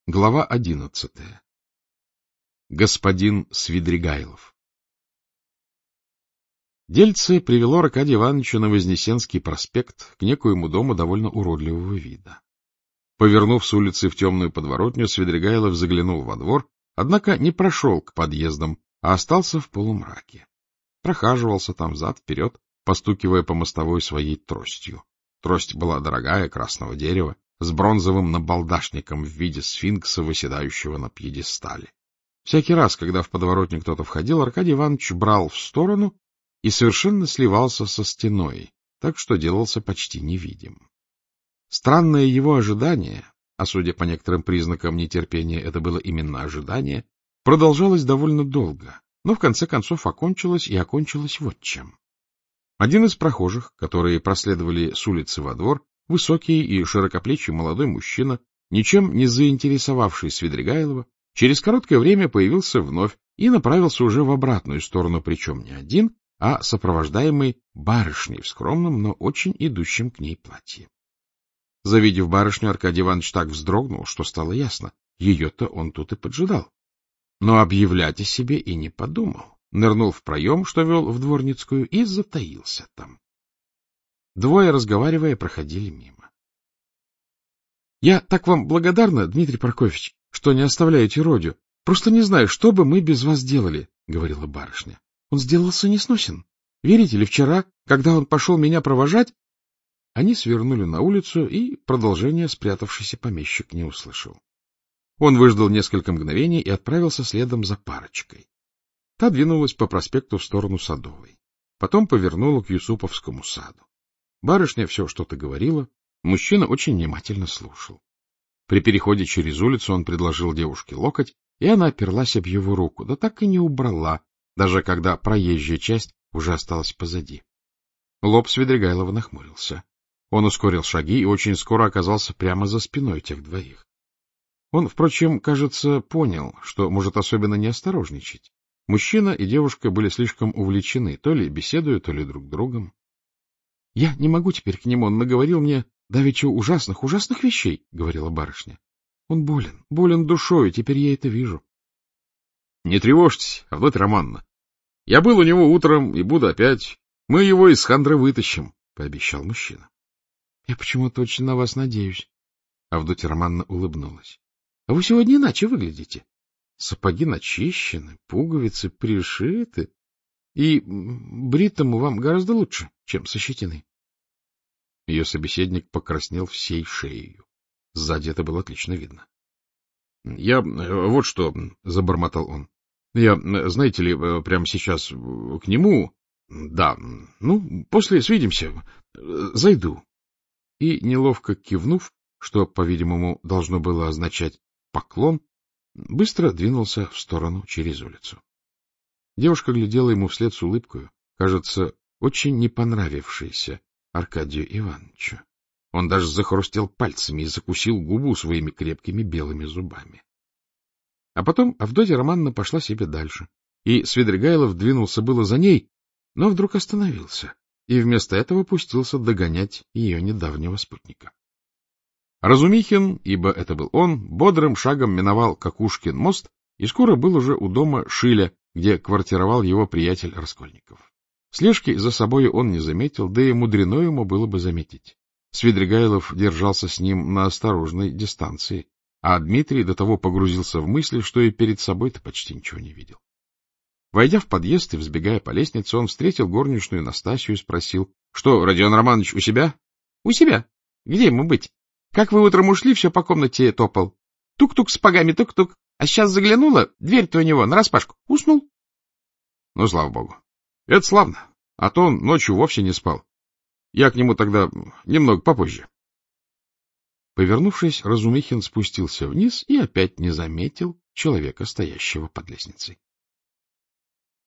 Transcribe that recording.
Глава 11. Господин Свидригайлов. Дельце привело Аркадия Ивановича на Вознесенский проспект к некоему дому довольно уродливого вида. Повернув с улицы в темную подворотню, Свидригайлов заглянул во двор, однако не прошел к подъездам, а остался в полумраке. Прохаживался там взад-вперед, постукивая по мостовой своей тростью. Трость была дорогая, красного дерева, с бронзовым набалдашником в виде сфинкса, выседающего на пьедестале. Всякий раз, когда в подворотню кто-то входил, Аркадий Иванович брал в сторону и совершенно сливался со стеной, так что делался почти невидим. Странное его ожидание, а судя по некоторым признакам нетерпения, это было именно ожидание, продолжалось довольно долго, но в конце концов окончилось, и окончилось вот чем. Один из прохожих, которые проследовали с улицы во двор, высокий и широкоплечий молодой мужчина, ничем не заинтересовавший Свидригайлова, через короткое время появился вновь и направился уже в обратную сторону, причем не один, а сопровождаемый барышней в скромном, но очень идущем к ней платье. Завидев барышню, Аркадий Иванович так вздрогнул, что стало ясно, ее-то он тут и поджидал. Но объявлять о себе и не подумал. Нырнул в проем, что вел в дворницкую, и затаился там. Двое, разговаривая, проходили мимо. — Я так вам благодарна, Дмитрий Прокофьевич, что не оставляете Родю. Просто не знаю, что бы мы без вас делали, — говорила барышня. Он сделался несносен. Верите ли, вчера, когда он пошел меня провожать... Они свернули на улицу, и продолжение спрятавшийся помещик не услышал. Он выждал несколько мгновений и отправился следом за парочкой. Та двинулась по проспекту в сторону Садовой. Потом повернула к Юсуповскому саду. Барышня все что-то говорила, мужчина очень внимательно слушал. При переходе через улицу он предложил девушке локоть, и она оперлась об его руку, да так и не убрала, даже когда проезжая часть уже осталась позади. Лоб Свидригайлова нахмурился. Он ускорил шаги и очень скоро оказался прямо за спиной тех двоих. Он, впрочем, кажется, понял, что может особенно не осторожничать. Мужчина и девушка были слишком увлечены, то ли беседуя, то ли друг другом. — Я не могу теперь к нему, он наговорил мне давеча ужасных вещей, — говорила барышня. — Он болен душою, теперь я это вижу. — Не тревожьтесь, Авдотья Романовна. Я был у него утром и буду опять. Мы его из хандры вытащим, — пообещал мужчина. — Я почему-то очень на вас надеюсь. Авдотья Романовна улыбнулась. — А вы сегодня иначе выглядите. Сапоги начищены, пуговицы пришиты, и бритому вам гораздо лучше, чем со щетиной. Ее собеседник покраснел всей шеей. Сзади это было отлично видно. — Я вот что, — забормотал он. — Я, знаете ли, прямо сейчас к нему... Да, после свидимся. Зайду. И, неловко кивнув, что, по-видимому, должно было означать поклон, быстро двинулся в сторону через улицу. Девушка глядела ему вслед с улыбкою, кажется, очень не понравившейся Аркадию Ивановичу. Он даже захрустел пальцами и закусил губу своими крепкими белыми зубами. А потом Авдотья Романовна пошла себе дальше, и Свидригайлов двинулся было за ней, но вдруг остановился и вместо этого пустился догонять ее недавнего спутника. Разумихин, ибо это был он, бодрым шагом миновал Кокушкин мост и скоро был уже у дома Шиля, где квартировал его приятель Раскольников. Слежки за собой он не заметил, да и мудрено ему было бы заметить. Свидригайлов держался с ним на осторожной дистанции, а Дмитрий до того погрузился в мысли, что и перед собой-то почти ничего не видел. Войдя в подъезд и взбегая по лестнице, он встретил горничную Настасью и спросил: — Что, Родион Романович у себя? — У себя. Где ему быть? Как вы утром ушли, все по комнате топал. Тук-тук сапогами, тук-тук. А сейчас заглянула, дверь-то у него нараспашку. Уснул. — Ну, слава богу. Это славно. А то он ночью вовсе не спал. Я к нему тогда немного попозже. Повернувшись, Разумихин спустился вниз и опять не заметил человека, стоящего под лестницей.